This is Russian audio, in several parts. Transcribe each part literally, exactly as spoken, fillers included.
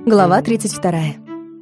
Глава тридцать вторая.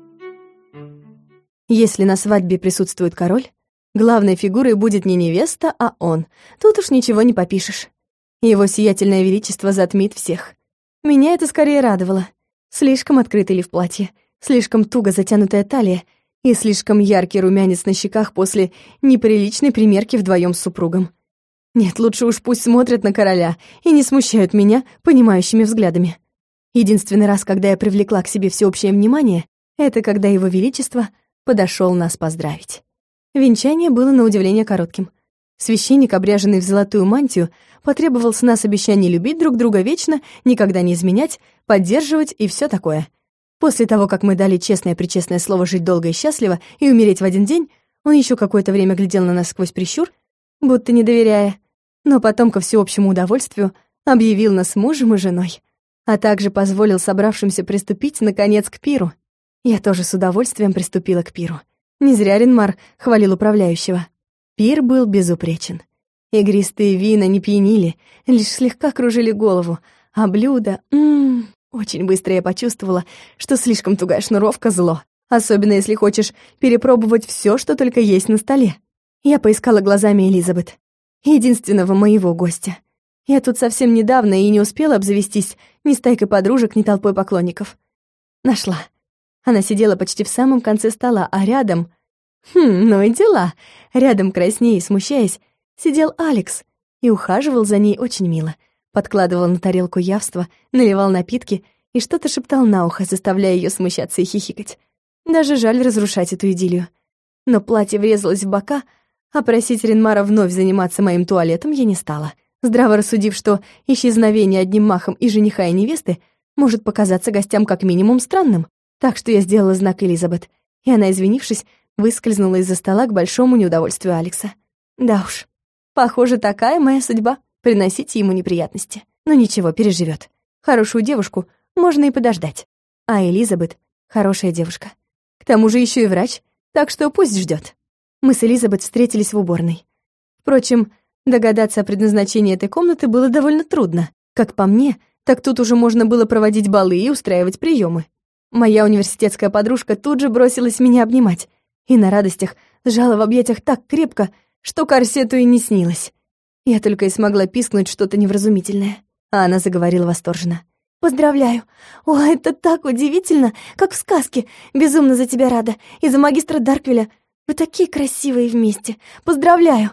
Если на свадьбе присутствует король, главной фигурой будет не невеста, а он. Тут уж ничего не попишешь. Его сиятельное величество затмит всех. Меня это скорее радовало. Слишком открытый лиф платья, слишком туго затянутая талия и слишком яркий румянец на щеках после неприличной примерки вдвоем с супругом. Нет, лучше уж пусть смотрят на короля и не смущают меня понимающими взглядами. Единственный раз, когда я привлекла к себе всеобщее внимание, это когда его величество подошел нас поздравить. Венчание было на удивление коротким. Священник, обряженный в золотую мантию, потребовал с нас обещаний любить друг друга вечно, никогда не изменять, поддерживать и все такое. После того, как мы дали честное-пречестное слово жить долго и счастливо и умереть в один день, он еще какое-то время глядел на нас сквозь прищур, будто не доверяя, но потом, ко всеобщему удовольствию, объявил нас мужем и женой, а также позволил собравшимся приступить, наконец, к пиру. Я тоже с удовольствием приступила к пиру. Не зря Ренмар хвалил управляющего. Пир был безупречен. Игристые вина не пьянили, лишь слегка кружили голову, а блюда... М-м, очень быстро я почувствовала, что слишком тугая шнуровка — зло, особенно если хочешь перепробовать все, что только есть на столе. Я поискала глазами Элизабет, единственного моего гостя. Я тут совсем недавно и не успела обзавестись ни стайкой подружек, ни толпой поклонников. Нашла. Она сидела почти в самом конце стола, а рядом... Хм, ну и дела. Рядом, краснея и смущаясь, сидел Алекс и ухаживал за ней очень мило. Подкладывал на тарелку явства, наливал напитки и что-то шептал на ухо, заставляя ее смущаться и хихикать. Даже жаль разрушать эту идиллию. Но платье врезалось в бока, а просить Ренмара вновь заниматься моим туалетом я не стала, здраво рассудив, что исчезновение одним махом и жениха, и невесты может показаться гостям как минимум странным. Так что я сделала знак Элизабет, и она, извинившись, выскользнула из-за стола к большому неудовольствию Алекса. Да уж, похоже, такая моя судьба — приносить ему неприятности. Но ничего, переживет. Хорошую девушку можно и подождать. А Элизабет — хорошая девушка. К тому же еще и врач, так что пусть ждет. Мы с Элизабет встретились в уборной. Впрочем, догадаться о предназначении этой комнаты было довольно трудно. Как по мне, так тут уже можно было проводить балы и устраивать приемы. Моя университетская подружка тут же бросилась меня обнимать и на радостях сжала в объятиях так крепко, что корсету и не снилось. Я только и смогла пискнуть что-то невразумительное, а она заговорила восторженно. «Поздравляю! О, это так удивительно, как в сказке! Безумно за тебя рада, и за магистра Дарквиля. Вы такие красивые вместе! Поздравляю!»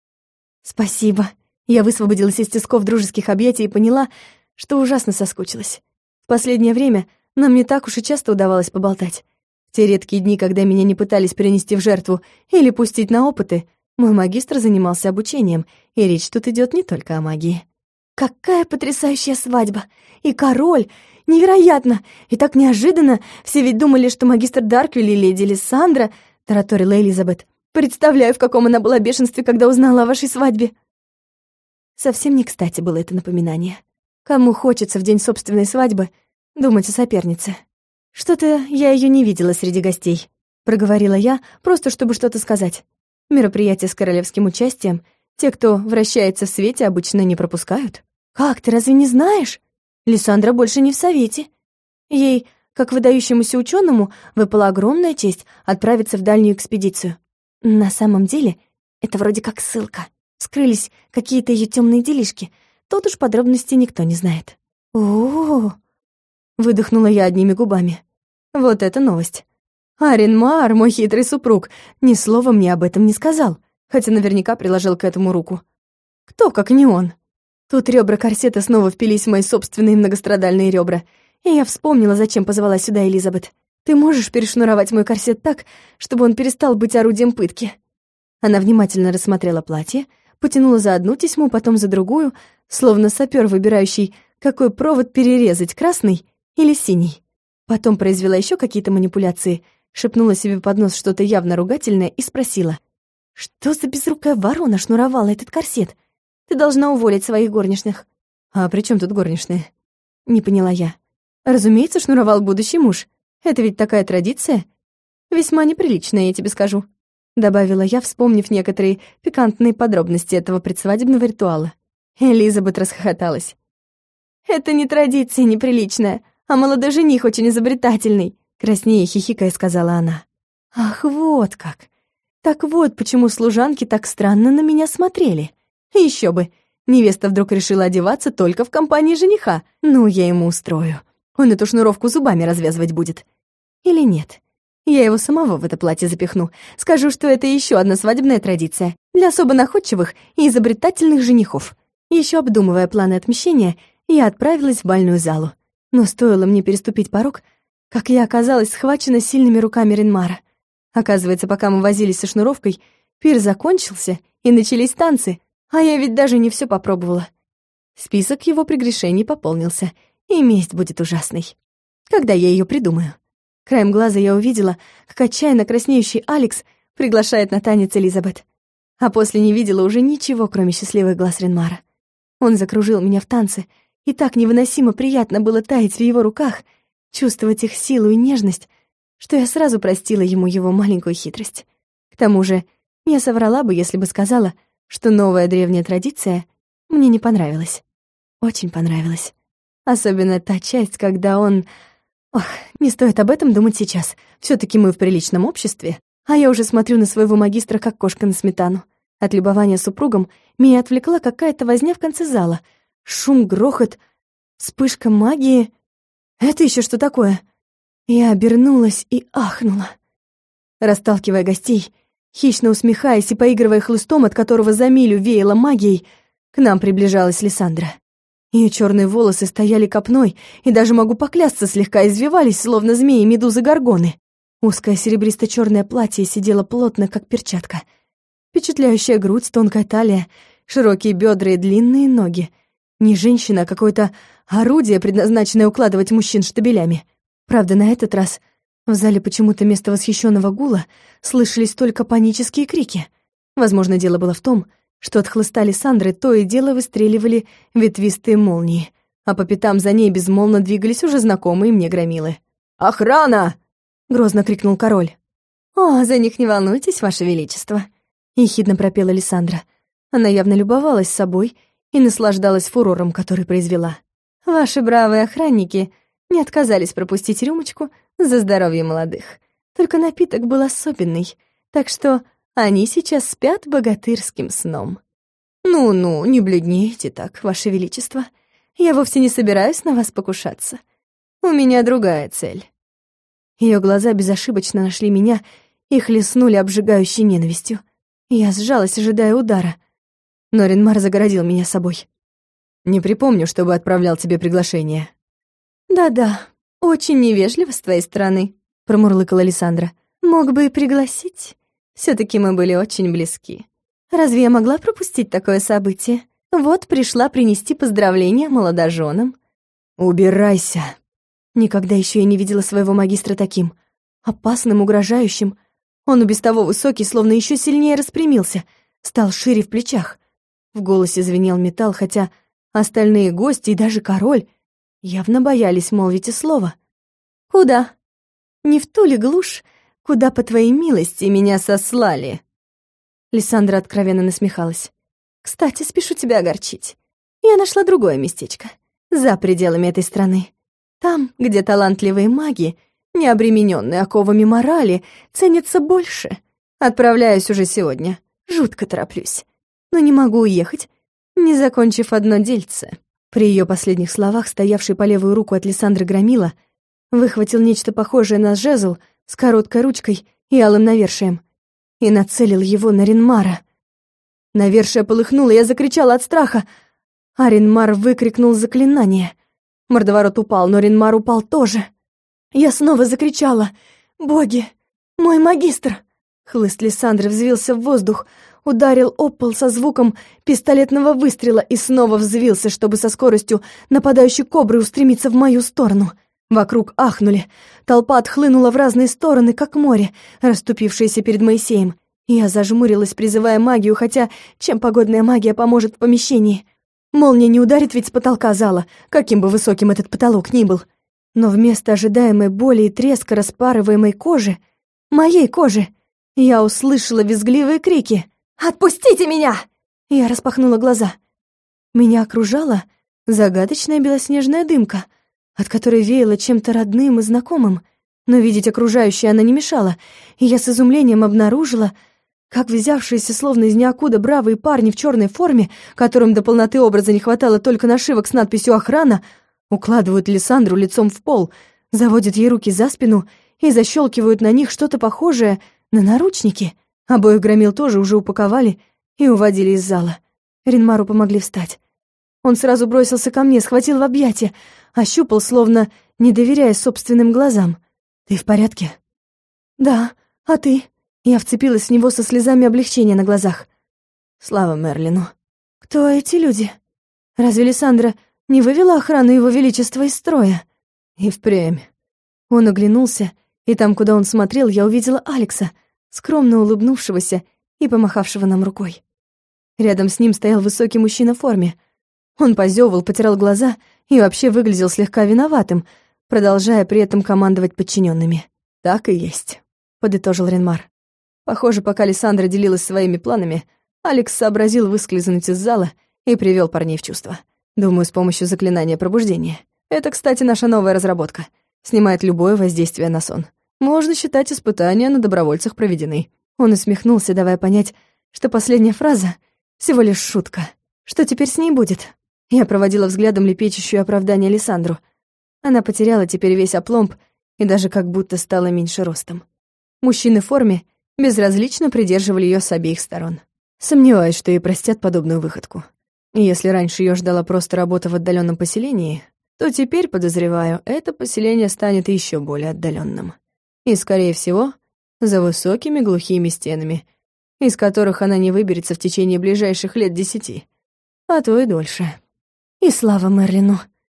«Спасибо!» Я высвободилась из тисков дружеских объятий и поняла, что ужасно соскучилась. В последнее время нам не так уж и часто удавалось поболтать. В те редкие дни, когда меня не пытались перенести в жертву или пустить на опыты, мой магистр занимался обучением, и речь тут идет не только о магии. «Какая потрясающая свадьба! И король! Невероятно! И так неожиданно! Все ведь думали, что магистр Дарквиль и леди Лиссандра...» — тараторила Элизабет. «Представляю, в каком она была бешенстве, когда узнала о вашей свадьбе!» Совсем не кстати было это напоминание. Кому хочется в день собственной свадьбы думать о сопернице? «Что-то я ее не видела среди гостей», — проговорила я, просто чтобы что-то сказать. Мероприятия с королевским участием те, кто вращается в свете, обычно не пропускают. «Как, ты разве не знаешь? Лиссандра больше не в совете. Ей, как выдающемуся ученому, выпала огромная честь отправиться в дальнюю экспедицию. На самом деле, это вроде как ссылка. Скрылись какие-то ее темные делишки. Тут уж подробностей никто не знает». «О-о-о!» — выдохнула я одними губами. «Вот это новость. А Ренмар, мой хитрый супруг, ни слова мне об этом не сказал, хотя наверняка приложил к этому руку. Кто, как не он?» Тут ребра корсета снова впились в мои собственные многострадальные ребра, и я вспомнила, зачем позвала сюда Элизабет. «Ты можешь перешнуровать мой корсет так, чтобы он перестал быть орудием пытки?» Она внимательно рассмотрела платье, потянула за одну тесьму, потом за другую, словно сапёр, выбирающий, какой провод перерезать, красный или синий. Потом произвела еще какие-то манипуляции, шепнула себе под нос что-то явно ругательное и спросила: «Что за безрукая ворона шнуровала этот корсет? Ты должна уволить своих горничных». «А при чем тут горничные?» — не поняла я. «Разумеется, шнуровал будущий муж. Это ведь такая традиция. Весьма неприличная, я тебе скажу», — добавила я, вспомнив некоторые пикантные подробности этого предсвадебного ритуала. Элизабет расхохоталась. «Это не традиция неприличная, а молодой жених очень изобретательный», — краснея хихикая сказала она. «Ах, вот как! Так вот, почему служанки так странно на меня смотрели. Еще бы, невеста вдруг решила одеваться только в компании жениха. Ну, я ему устрою. Он эту шнуровку зубами развязывать будет. Или нет? Я его самого в это платье запихну. Скажу, что это еще одна свадебная традиция для особо находчивых и изобретательных женихов». Еще обдумывая планы отмщения, я отправилась в бальную залу. Но стоило мне переступить порог, как я оказалась схвачена сильными руками Ренмара. Оказывается, пока мы возились со шнуровкой, пир закончился, и начались танцы, а я ведь даже не все попробовала. Список его прегрешений пополнился, и месть будет ужасной. Когда я ее придумаю? Краем глаза я увидела, как отчаянно краснеющий Алекс приглашает на танец Элизабет. А после не видела уже ничего, кроме счастливых глаз Ренмара. Он закружил меня в танце, и так невыносимо приятно было таять в его руках, чувствовать их силу и нежность, что я сразу простила ему его маленькую хитрость. К тому же, я соврала бы, если бы сказала, что новая древняя традиция мне не понравилась. Очень понравилась. Особенно та часть, когда он... Ох, не стоит об этом думать сейчас. Все-таки мы в приличном обществе, а я уже смотрю на своего магистра, как кошка на сметану. От любования супругом меня отвлекла какая-то возня в конце зала. Шум, грохот, вспышка магии. Это еще что такое? Я обернулась и ахнула. Расталкивая гостей, хищно усмехаясь и поигрывая хлыстом, от которого за милю веяло магией, к нам приближалась Лиссандра. Ее черные волосы стояли копной, и даже могу поклясться, слегка извивались, словно змеи медузы-горгоны. Узкое серебристо-черное платье сидело плотно, как перчатка. Впечатляющая грудь, тонкая талия, широкие бедра и длинные ноги. Не женщина, а какое-то орудие, предназначенное укладывать мужчин штабелями. Правда, на этот раз в зале почему-то вместо восхищенного гула слышались только панические крики. Возможно, дело было в том, что от хлыста Лиссандры то и дело выстреливали ветвистые молнии, а по пятам за ней безмолвно двигались уже знакомые мне громилы. «Охрана!» — грозно крикнул король. «О, за них не волнуйтесь, ваше величество!» — ехидно пропела Лиссандра. Она явно любовалась собой и наслаждалась фурором, который произвела. «Ваши бравые охранники не отказались пропустить рюмочку за здоровье молодых. Только напиток был особенный, так что они сейчас спят богатырским сном. Ну-ну, не бледнейте так, ваше величество. Я вовсе не собираюсь на вас покушаться. У меня другая цель». Ее глаза безошибочно нашли меня и хлестнули обжигающей ненавистью. Я сжалась, ожидая удара, но Ренмар загородил меня собой. «Не припомню, чтобы отправлял тебе приглашение». «Да-да, очень невежливо с твоей стороны», — промурлыкала Лиссандра. «Мог бы и пригласить. Все-таки мы были очень близки. Разве я могла пропустить такое событие? Вот пришла принести поздравления молодоженам». «Убирайся!» Никогда еще я не видела своего магистра таким. Опасным, угрожающим. Он и без того высокий, словно еще сильнее распрямился, стал шире в плечах. В голосе звенел металл, хотя остальные гости и даже король явно боялись молвить и слова. «Куда? Не в ту ли глушь, куда, по твоей милости, меня сослали?» Лиссандра откровенно насмехалась. «Кстати, спешу тебя огорчить. Я нашла другое местечко, за пределами этой страны. Там, где талантливые маги, не обремененные оковами морали, ценятся больше. Отправляюсь уже сегодня. Жутко тороплюсь. Но не могу уехать, не закончив одно дельце». При ее последних словах, стоявший по левую руку от Лиссандры громила, выхватил нечто похожее на жезл с короткой ручкой и алым навершием и нацелил его на Ренмара. Навершие полыхнуло, я закричала от страха, а Ренмар выкрикнул заклинание. Мордоворот упал, но Ренмар упал тоже. Я снова закричала: «Боги! Мой магистр!» Хлыст Лиссандры взвился в воздух, ударил об пол со звуком пистолетного выстрела и снова взвился, чтобы со скоростью нападающей кобры устремиться в мою сторону. Вокруг ахнули, толпа отхлынула в разные стороны, как море, расступившееся перед Моисеем. Я зажмурилась, призывая магию, хотя чем погодная магия поможет в помещении? Молния не ударит ведь с потолка зала, каким бы высоким этот потолок ни был. Но вместо ожидаемой боли и треска распарываемой кожи, моей кожи, я услышала визгливые крики. «Отпустите меня!» Я распахнула глаза. Меня окружала загадочная белоснежная дымка, от которой веяло чем-то родным и знакомым, но видеть окружающее она не мешала, и я с изумлением обнаружила, как взявшиеся словно из ниоткуда бравые парни в черной форме, которым до полноты образа не хватало только нашивок с надписью «Охрана», укладывают Лиссандру лицом в пол, заводят ей руки за спину и защелкивают на них что-то похожее на наручники. Обоих громил тоже уже упаковали и уводили из зала. Ренмару помогли встать. Он сразу бросился ко мне, схватил в объятия, ощупал, словно не доверяя собственным глазам. «Ты в порядке?» «Да, а ты?» Я вцепилась в него со слезами облегчения на глазах. Слава Мерлину. «Кто эти люди? Разве Лиссандра не вывела охрану Его Величества из строя?» И впрямь. Он оглянулся, и там, куда он смотрел, я увидела Алекса, скромно улыбнувшегося и помахавшего нам рукой. Рядом с ним стоял высокий мужчина в форме. Он позёвывал, потирал глаза и вообще выглядел слегка виноватым, продолжая при этом командовать подчиненными. «Так и есть», — подытожил Ренмар. Похоже, пока Лиссандра делилась своими планами, Алекс сообразил выскользнуть из зала и привел парней в чувство. Думаю, с помощью заклинания пробуждения. Это, кстати, наша новая разработка. Снимает любое воздействие на сон. Можно считать, испытания на добровольцах проведены. Он усмехнулся, давая понять, что последняя фраза — всего лишь шутка. Что теперь с ней будет? Я проводила взглядом лепечущее оправдание Лиссандру. Она потеряла теперь весь опломб и даже как будто стала меньше ростом. Мужчины в форме безразлично придерживали ее с обеих сторон. Сомневаюсь, что ей простят подобную выходку. И если раньше ее ждала просто работа в отдаленном поселении, то теперь, подозреваю, это поселение станет еще более отдаленным. И, скорее всего, за высокими глухими стенами, из которых она не выберется в течение ближайших лет десяти, а то и дольше. «И слава Мерлину!»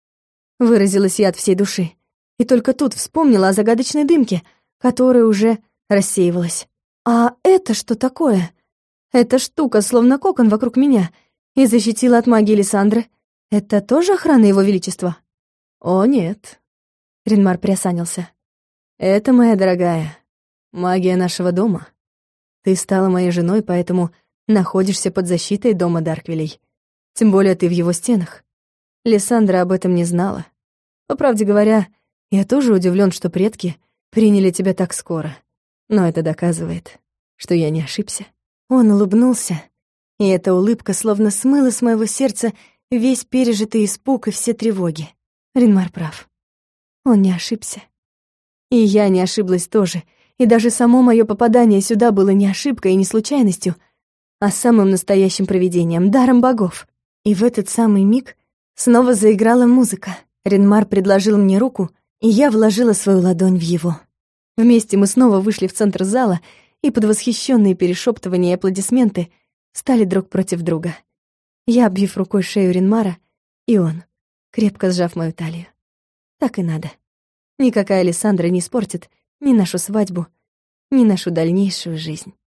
— выразилась я от всей души. И только тут вспомнила о загадочной дымке, которая уже рассеивалась. «А это что такое? Эта штука, словно кокон вокруг меня, и защитила от магии Лиссандры. Это тоже охрана Его Величества?» «О, нет», — Ренмар приосанился. «Это, моя дорогая, магия нашего дома. Ты стала моей женой, поэтому находишься под защитой дома Дарквилей. Тем более ты в его стенах. Лиссандра об этом не знала. По правде говоря, я тоже удивлен, что предки приняли тебя так скоро. Но это доказывает, что я не ошибся». Он улыбнулся, и эта улыбка словно смыла с моего сердца весь пережитый испуг и все тревоги. Ренмар прав. Он не ошибся. И я не ошиблась тоже, и даже само мое попадание сюда было не ошибкой и не случайностью, а самым настоящим провидением, даром богов. И в этот самый миг снова заиграла музыка. Ренмар предложил мне руку, и я вложила свою ладонь в его. Вместе мы снова вышли в центр зала, и под восхищенные перешептывания и аплодисменты стали друг против друга. Я, обвив рукой шею Ренмара, и он, крепко сжав мою талию. Так и надо. Никакая Лиссандра не испортит ни нашу свадьбу, ни нашу дальнейшую жизнь.